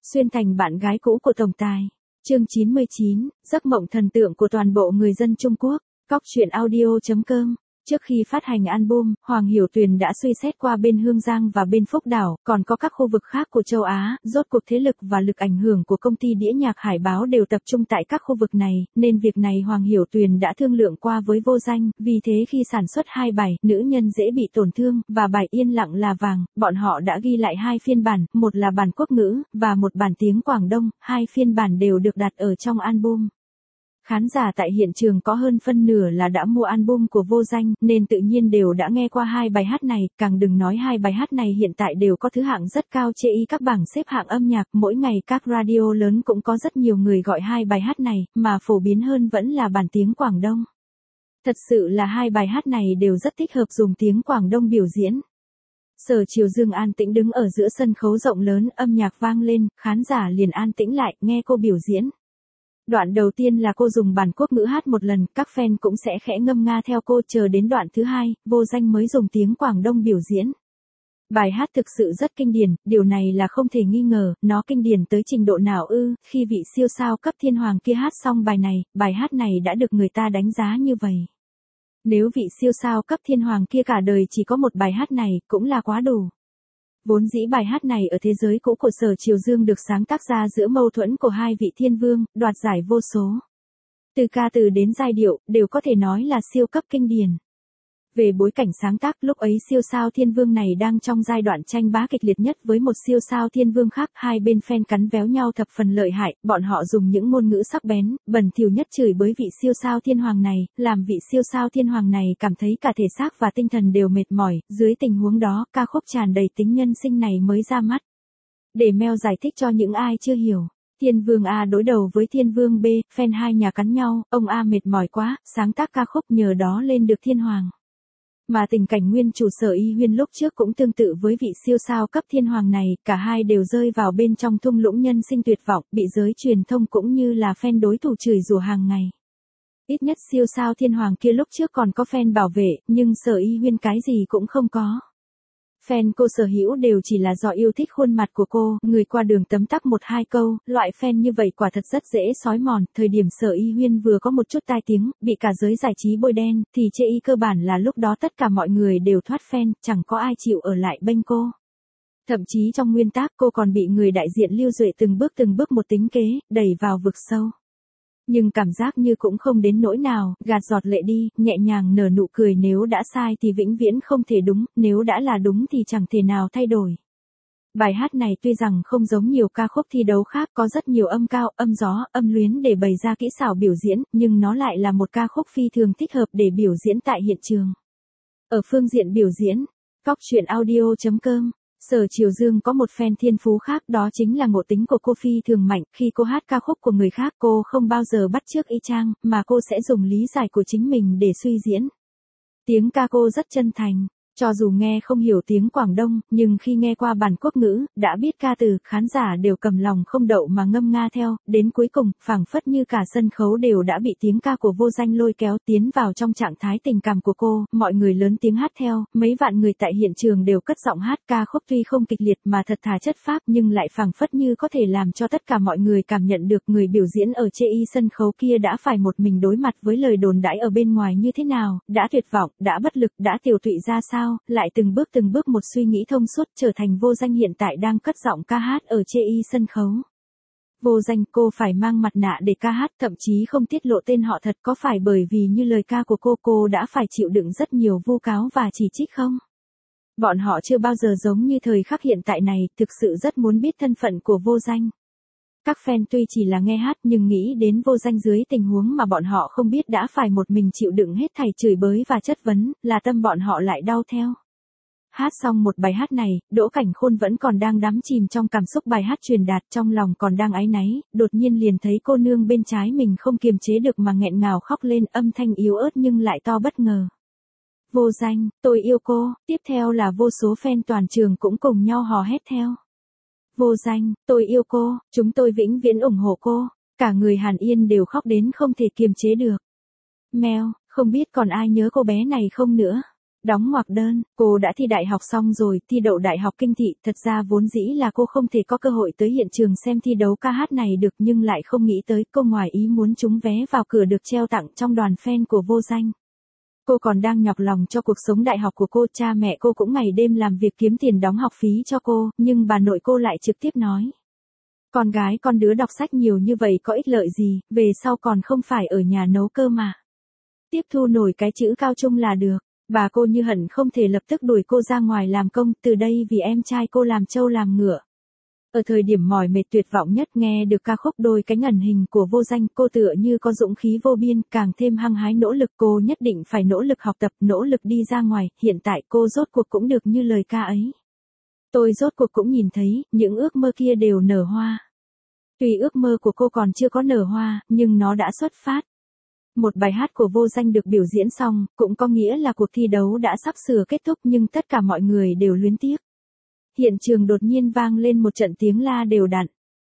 Xuyên thành bạn gái cũ của tổng tài. Chương 99, giấc mộng thần tượng của toàn bộ người dân Trung Quốc. Cóc truyện audio.com. Trước khi phát hành album, Hoàng Hiểu Tuyền đã suy xét qua bên Hương Giang và bên Phúc Đảo, còn có các khu vực khác của châu Á, rốt cuộc thế lực và lực ảnh hưởng của công ty đĩa nhạc Hải Báo đều tập trung tại các khu vực này, nên việc này Hoàng Hiểu Tuyền đã thương lượng qua với Vô Danh, vì thế khi sản xuất hai bài Nữ nhân dễ bị tổn thương và bài Yên lặng là vàng, bọn họ đã ghi lại hai phiên bản, một là bản quốc ngữ và một bản tiếng Quảng Đông, hai phiên bản đều được đặt ở trong album. Khán giả tại hiện trường có hơn phân nửa là đã mua album của Vô Danh, nên tự nhiên đều đã nghe qua hai bài hát này, càng đừng nói hai bài hát này hiện tại đều có thứ hạng rất cao chê ý các bảng xếp hạng âm nhạc, mỗi ngày các radio lớn cũng có rất nhiều người gọi hai bài hát này, mà phổ biến hơn vẫn là bản tiếng Quảng Đông. Thật sự là hai bài hát này đều rất thích hợp dùng tiếng Quảng Đông biểu diễn. Sở Triều Dương an tĩnh đứng ở giữa sân khấu rộng lớn, âm nhạc vang lên, khán giả liền an tĩnh lại, nghe cô biểu diễn. Đoạn đầu tiên là cô dùng bản quốc ngữ hát một lần, các fan cũng sẽ khẽ ngâm nga theo cô, chờ đến đoạn thứ hai, Vô Danh mới dùng tiếng Quảng Đông biểu diễn. Bài hát thực sự rất kinh điển, điều này là không thể nghi ngờ, nó kinh điển tới trình độ nào ư, khi vị siêu sao cấp thiên hoàng kia hát xong bài hát này đã được người ta đánh giá như vậy. Nếu vị siêu sao cấp thiên hoàng kia cả đời chỉ có một bài hát này, cũng là quá đủ. Vốn dĩ bài hát này ở thế giới cũ của Sở Triều Dương được sáng tác ra giữa mâu thuẫn của hai vị thiên vương, đoạt giải vô số. Từ ca từ đến giai điệu, đều có thể nói là siêu cấp kinh điển. Về bối cảnh sáng tác, lúc ấy siêu sao thiên vương này đang trong giai đoạn tranh bá kịch liệt nhất với một siêu sao thiên vương khác, hai bên fan cắn véo nhau thập phần lợi hại, bọn họ dùng những ngôn ngữ sắc bén, bẩn thỉu nhất chửi bới vị siêu sao thiên hoàng này, làm vị siêu sao thiên hoàng này cảm thấy cả thể xác và tinh thần đều mệt mỏi, dưới tình huống đó, ca khúc tràn đầy tính nhân sinh này mới ra mắt. Để Mel giải thích cho những ai chưa hiểu. Thiên vương A đối đầu với thiên vương B, fan hai nhà cắn nhau, ông A mệt mỏi quá, sáng tác ca khúc nhờ đó lên được thiên hoàng. Mà tình cảnh nguyên chủ Sở Y Huyên lúc trước cũng tương tự với vị siêu sao cấp thiên hoàng này, cả hai đều rơi vào bên trong thung lũng nhân sinh tuyệt vọng, bị giới truyền thông cũng như là fan đối thủ chửi rủa hàng ngày. Ít nhất siêu sao thiên hoàng kia lúc trước còn có fan bảo vệ, nhưng Sở Y Huyên cái gì cũng không có. Fan cô sở hữu đều chỉ là do yêu thích khuôn mặt của cô, người qua đường tấm tắc một hai câu, loại fan như vậy quả thật rất dễ xói mòn, thời điểm Sở Y Huyên vừa có một chút tai tiếng, bị cả giới giải trí bôi đen, thì chê ý cơ bản là lúc đó tất cả mọi người đều thoát fan, chẳng có ai chịu ở lại bênh cô. Thậm chí trong nguyên tác cô còn bị người đại diện Lưu Duệ từng bước một tính kế, đẩy vào vực sâu. Nhưng cảm giác như cũng không đến nỗi nào, gạt giọt lệ đi, nhẹ nhàng nở nụ cười, nếu đã sai thì vĩnh viễn không thể đúng, nếu đã là đúng thì chẳng thể nào thay đổi. Bài hát này tuy rằng không giống nhiều ca khúc thi đấu khác có rất nhiều âm cao, âm gió, âm luyến để bày ra kỹ xảo biểu diễn, nhưng nó lại là một ca khúc phi thường thích hợp để biểu diễn tại hiện trường. Ở phương diện biểu diễn, Cóc truyện audio.com. Sở Triều Dương có một fan thiên phú khác, đó chính là ngộ tính của cô phi thường mạnh, khi cô hát ca khúc của người khác cô không bao giờ bắt chước y chang, mà cô sẽ dùng lý giải của chính mình để suy diễn. Tiếng ca cô rất chân thành, cho dù nghe không hiểu tiếng Quảng Đông, nhưng khi nghe qua bản quốc ngữ, đã biết ca từ, khán giả đều cầm lòng không đậu mà ngâm nga theo, đến cuối cùng, phảng phất như cả sân khấu đều đã bị tiếng ca của Vô Danh lôi kéo tiến vào trong trạng thái tình cảm của cô, mọi người lớn tiếng hát theo, mấy vạn người tại hiện trường đều cất giọng hát, ca khúc tuy không kịch liệt mà thật thà chất phác nhưng lại phảng phất như có thể làm cho tất cả mọi người cảm nhận được người biểu diễn ở chê y sân khấu kia đã phải một mình đối mặt với lời đồn đãi ở bên ngoài như thế nào, đã tuyệt vọng, đã bất lực, đã tiều tụy ra sao. Lại từng bước một suy nghĩ thông suốt, trở thành Vô Danh hiện tại đang cất giọng ca hát ở chê y sân khấu. Vô Danh, cô phải mang mặt nạ để ca hát, thậm chí không tiết lộ tên họ thật, có phải bởi vì như lời ca của cô đã phải chịu đựng rất nhiều vu cáo và chỉ trích không? Bọn họ chưa bao giờ giống như thời khắc hiện tại này, thực sự rất muốn biết thân phận của Vô Danh. Các fan tuy chỉ là nghe hát nhưng nghĩ đến Vô Danh dưới tình huống mà bọn họ không biết đã phải một mình chịu đựng hết thảy chửi bới và chất vấn, là tâm bọn họ lại đau theo. Hát xong một bài hát này, Đỗ Cảnh Khôn vẫn còn đang đắm chìm trong cảm xúc bài hát truyền đạt, trong lòng còn đang áy náy, đột nhiên liền thấy cô nương bên trái mình không kiềm chế được mà nghẹn ngào khóc lên, âm thanh yếu ớt nhưng lại to bất ngờ. Vô Danh, tôi yêu cô, tiếp theo là vô số fan toàn trường cũng cùng nhau hò hét theo. Vô Danh, tôi yêu cô, chúng tôi vĩnh viễn ủng hộ cô, cả người Hàn Yên đều khóc đến không thể kiềm chế được. Mel, không biết còn ai nhớ cô bé này không nữa. Đóng ngoặc đơn, cô đã thi đại học xong rồi, thi đậu đại học kinh thị, thật ra vốn dĩ là cô không thể có cơ hội tới hiện trường xem thi đấu ca hát này được nhưng lại không nghĩ tới cô ngoài ý muốn trúng vé vào cửa được treo tặng trong đoàn fan của Vô Danh. Cô còn đang nhọc lòng cho cuộc sống đại học của cô, cha mẹ cô cũng ngày đêm làm việc kiếm tiền đóng học phí cho cô, nhưng bà nội cô lại trực tiếp nói. Con gái con đứa đọc sách nhiều như vậy có ích lợi gì, về sau còn không phải ở nhà nấu cơm mà. Tiếp thu nổi cái chữ cao trung là được. Bà cô như hận không thể lập tức đuổi cô ra ngoài làm công, từ đây vì em trai cô làm trâu làm ngựa. Ở thời điểm mỏi mệt tuyệt vọng nhất nghe được ca khúc Đôi cánh ẩn hình của Vô Danh, cô tựa như có dũng khí vô biên, càng thêm hăng hái nỗ lực, cô nhất định phải nỗ lực học tập, nỗ lực đi ra ngoài, hiện tại cô rốt cuộc cũng được như lời ca ấy. Tôi rốt cuộc cũng nhìn thấy, những ước mơ kia đều nở hoa. Tuy ước mơ của cô còn chưa có nở hoa, nhưng nó đã xuất phát. Một bài hát của Vô Danh được biểu diễn xong, cũng có nghĩa là cuộc thi đấu đã sắp sửa kết thúc nhưng tất cả mọi người đều luyến tiếc. Hiện trường đột nhiên vang lên một trận tiếng la đều đặn.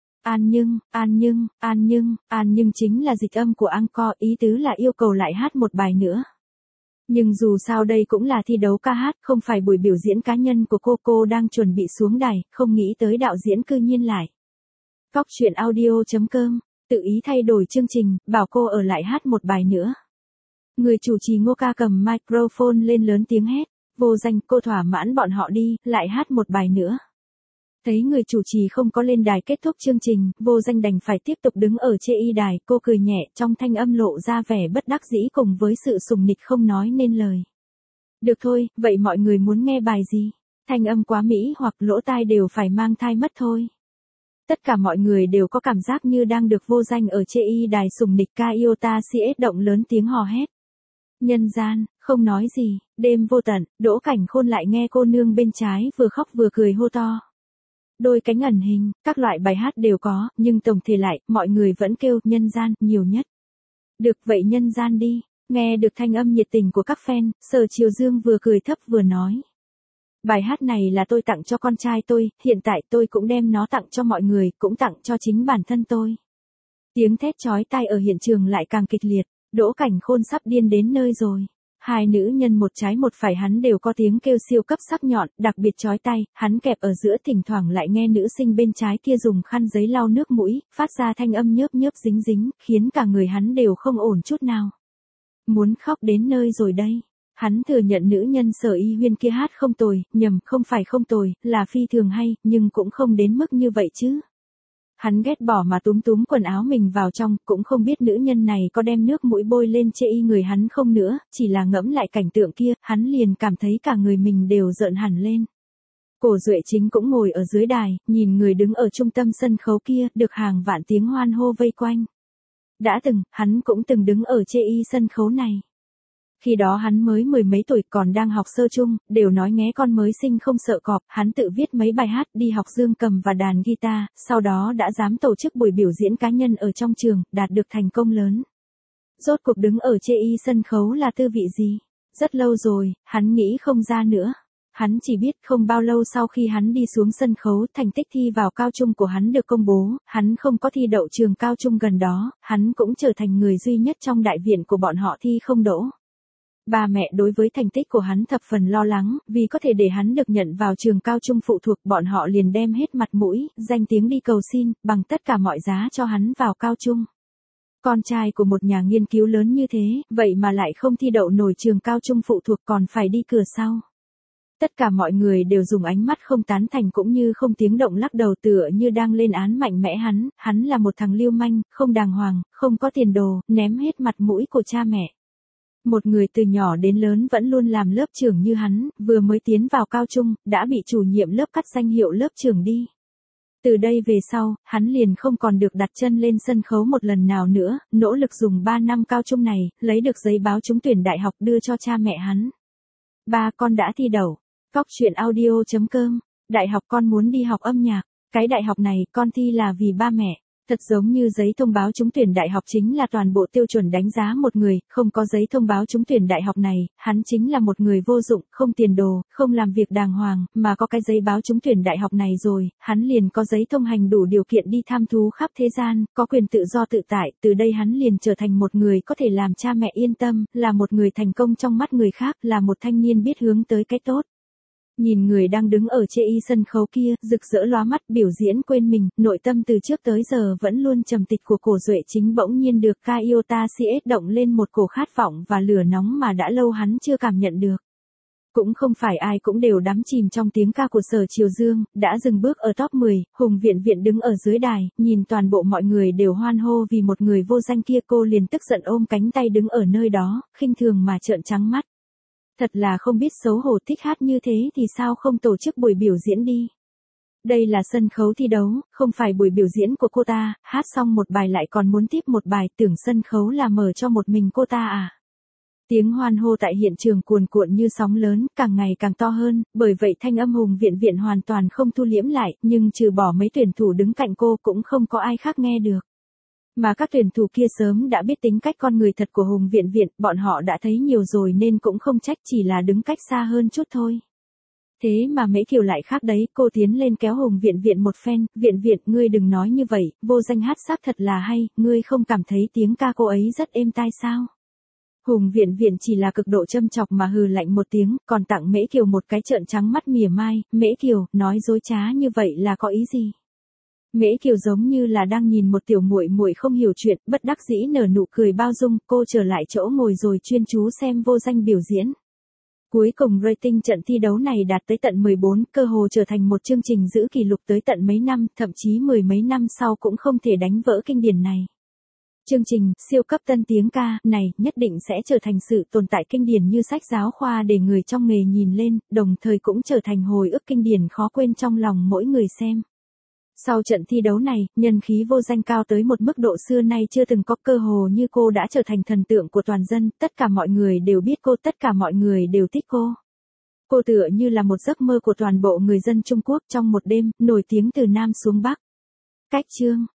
An Nhưng, An Nhưng, An Nhưng, An Nhưng chính là dịch âm của encore, ý tứ là yêu cầu lại hát một bài nữa. Nhưng dù sao đây cũng là thi đấu ca hát, không phải buổi biểu diễn cá nhân của cô đang chuẩn bị xuống đài, không nghĩ tới đạo diễn cư nhiên lại. Cóc truyện audio.com tự ý thay đổi chương trình, bảo cô ở lại hát một bài nữa. Người chủ trì Ngô Ca cầm microphone lên lớn tiếng hét, Vô Danh, cô thỏa mãn bọn họ đi, lại hát một bài nữa. Thấy người chủ trì không có lên đài kết thúc chương trình, Vô Danh đành phải tiếp tục đứng ở chê y đài, cô cười nhẹ, trong thanh âm lộ ra vẻ bất đắc dĩ cùng với sự sùng nịch không nói nên lời. Được thôi, vậy mọi người muốn nghe bài gì? Thanh âm quá mỹ hoặc lỗ tai đều phải mang thai mất thôi. Tất cả mọi người đều có cảm giác như đang được Vô Danh ở chê y đài sùng nịch ca Iota CS động lớn tiếng hò hét. Nhân gian, không nói gì, đêm vô tận, Đỗ Cảnh Khôn lại nghe cô nương bên trái vừa khóc vừa cười hô to. Đôi cánh ẩn hình, các loại bài hát đều có, nhưng tổng thể lại, mọi người vẫn kêu nhân gian nhiều nhất. Được vậy nhân gian đi, nghe được thanh âm nhiệt tình của các fan, Sở Triều Dương vừa cười thấp vừa nói. Bài hát này là tôi tặng cho con trai tôi, hiện tại tôi cũng đem nó tặng cho mọi người, cũng tặng cho chính bản thân tôi. Tiếng thét chói tai ở hiện trường lại càng kịch liệt, Đỗ Cảnh Khôn sắp điên đến nơi rồi. Hai nữ nhân một trái một phải hắn đều có tiếng kêu siêu cấp sắc nhọn, đặc biệt chói tai, hắn kẹp ở giữa thỉnh thoảng lại nghe nữ sinh bên trái kia dùng khăn giấy lau nước mũi, phát ra thanh âm nhớp nhớp dính dính, khiến cả người hắn đều không ổn chút nào. Muốn khóc đến nơi rồi đây. Hắn thừa nhận nữ nhân Sở Y Huyên kia hát không tồi, nhầm, không phải không tồi, là phi thường hay, nhưng cũng không đến mức như vậy chứ. Hắn ghét bỏ mà túm túm quần áo mình vào trong, cũng không biết nữ nhân này có đem nước mũi bôi lên chê y người hắn không nữa, chỉ là ngẫm lại cảnh tượng kia, hắn liền cảm thấy cả người mình đều rợn hẳn lên. Cổ Duệ Chính cũng ngồi ở dưới đài, nhìn người đứng ở trung tâm sân khấu kia, được hàng vạn tiếng hoan hô vây quanh. Đã từng, hắn cũng từng đứng ở chê y sân khấu này. Khi đó hắn mới mười mấy tuổi còn đang học sơ chung, đều nói nghé con mới sinh không sợ cọp, hắn tự viết mấy bài hát đi học dương cầm và đàn guitar, sau đó đã dám tổ chức buổi biểu diễn cá nhân ở trong trường, đạt được thành công lớn. Rốt cuộc đứng ở chê y sân khấu là tư vị gì? Rất lâu rồi, hắn nghĩ không ra nữa. Hắn chỉ biết không bao lâu sau khi hắn đi xuống sân khấu, thành tích thi vào cao trung của hắn được công bố, hắn không có thi đậu trường cao trung gần đó, hắn cũng trở thành người duy nhất trong đại viện của bọn họ thi không đỗ. Ba mẹ đối với thành tích của hắn thập phần lo lắng, vì có thể để hắn được nhận vào trường cao trung phụ thuộc, bọn họ liền đem hết mặt mũi, danh tiếng đi cầu xin, bằng tất cả mọi giá cho hắn vào cao trung. Con trai của một nhà nghiên cứu lớn như thế, vậy mà lại không thi đậu nổi trường cao trung phụ thuộc còn phải đi cửa sau. Tất cả mọi người đều dùng ánh mắt không tán thành cũng như không tiếng động lắc đầu tựa như đang lên án mạnh mẽ hắn là một thằng lưu manh, không đàng hoàng, không có tiền đồ, ném hết mặt mũi của cha mẹ. Một người từ nhỏ đến lớn vẫn luôn làm lớp trưởng như hắn, vừa mới tiến vào cao trung, đã bị chủ nhiệm lớp cắt danh hiệu lớp trưởng đi. Từ đây về sau, hắn liền không còn được đặt chân lên sân khấu một lần nào nữa, nỗ lực dùng 3 năm cao trung này, lấy được giấy báo trúng tuyển đại học đưa cho cha mẹ hắn. Ba, con đã thi đậu. Cóc truyện audio.com. Đại học con muốn đi học âm nhạc. Cái đại học này con thi là vì ba mẹ. Thật giống như giấy thông báo trúng tuyển đại học chính là toàn bộ tiêu chuẩn đánh giá một người, không có giấy thông báo trúng tuyển đại học này, hắn chính là một người vô dụng, không tiền đồ, không làm việc đàng hoàng, mà có cái giấy báo trúng tuyển đại học này rồi, hắn liền có giấy thông hành đủ điều kiện đi tham thú khắp thế gian, có quyền tự do tự tại, từ đây hắn liền trở thành một người có thể làm cha mẹ yên tâm, là một người thành công trong mắt người khác, là một thanh niên biết hướng tới cái tốt. Nhìn người đang đứng ở chê y sân khấu kia, rực rỡ lóa mắt biểu diễn quên mình, nội tâm từ trước tới giờ vẫn luôn trầm tịch của Cổ Duệ Chính bỗng nhiên được ca iota CS động lên một cổ khát vọng và lửa nóng mà đã lâu hắn chưa cảm nhận được. Cũng không phải ai cũng đều đắm chìm trong tiếng ca của Sở Triều Dương, đã dừng bước ở top 10, Hùng Viện Viện đứng ở dưới đài, nhìn toàn bộ mọi người đều hoan hô vì một người vô danh kia, cô liền tức giận ôm cánh tay đứng ở nơi đó, khinh thường mà trợn trắng mắt. Thật là không biết xấu hổ, thích hát như thế thì sao không tổ chức buổi biểu diễn đi. Đây là sân khấu thi đấu, không phải buổi biểu diễn của cô ta, hát xong một bài lại còn muốn tiếp một bài, tưởng sân khấu là mở cho một mình cô ta à. Tiếng hoan hô tại hiện trường cuồn cuộn như sóng lớn, càng ngày càng to hơn, bởi vậy thanh âm Hùng Viện Viện hoàn toàn không thu liễm lại, nhưng trừ bỏ mấy tuyển thủ đứng cạnh cô cũng không có ai khác nghe được. Mà các tuyển thủ kia sớm đã biết tính cách con người thật của Hùng Viện Viện, bọn họ đã thấy nhiều rồi nên cũng không trách, chỉ là đứng cách xa hơn chút thôi. Thế mà Mễ Kiều lại khác đấy, cô tiến lên kéo Hùng Viện Viện một phen, Viện Viện, ngươi đừng nói như vậy, vô danh hát xác thật là hay, ngươi không cảm thấy tiếng ca cô ấy rất êm tai sao? Hùng Viện Viện chỉ là cực độ châm chọc mà hừ lạnh một tiếng, còn tặng Mễ Kiều một cái trợn trắng mắt mỉa mai, Mễ Kiều, nói dối trá như vậy là có ý gì? Mễ Kiều giống như là đang nhìn một tiểu muội muội không hiểu chuyện, bất đắc dĩ nở nụ cười bao dung, cô trở lại chỗ ngồi rồi chuyên chú xem vô danh biểu diễn. Cuối cùng rating trận thi đấu này đạt tới tận 14, cơ hồ trở thành một chương trình giữ kỷ lục tới tận mấy năm, thậm chí mười mấy năm sau cũng không thể đánh vỡ kinh điển này. Chương trình siêu cấp tân tiếng ca này nhất định sẽ trở thành sự tồn tại kinh điển như sách giáo khoa để người trong nghề nhìn lên, đồng thời cũng trở thành hồi ức kinh điển khó quên trong lòng mỗi người xem. Sau trận thi đấu này, nhân khí vô danh cao tới một mức độ xưa nay chưa từng có, cơ hồ như cô đã trở thành thần tượng của toàn dân, tất cả mọi người đều biết cô, tất cả mọi người đều thích cô. Cô tựa như là một giấc mơ của toàn bộ người dân Trung Quốc trong một đêm, nổi tiếng từ Nam xuống Bắc. Cách chương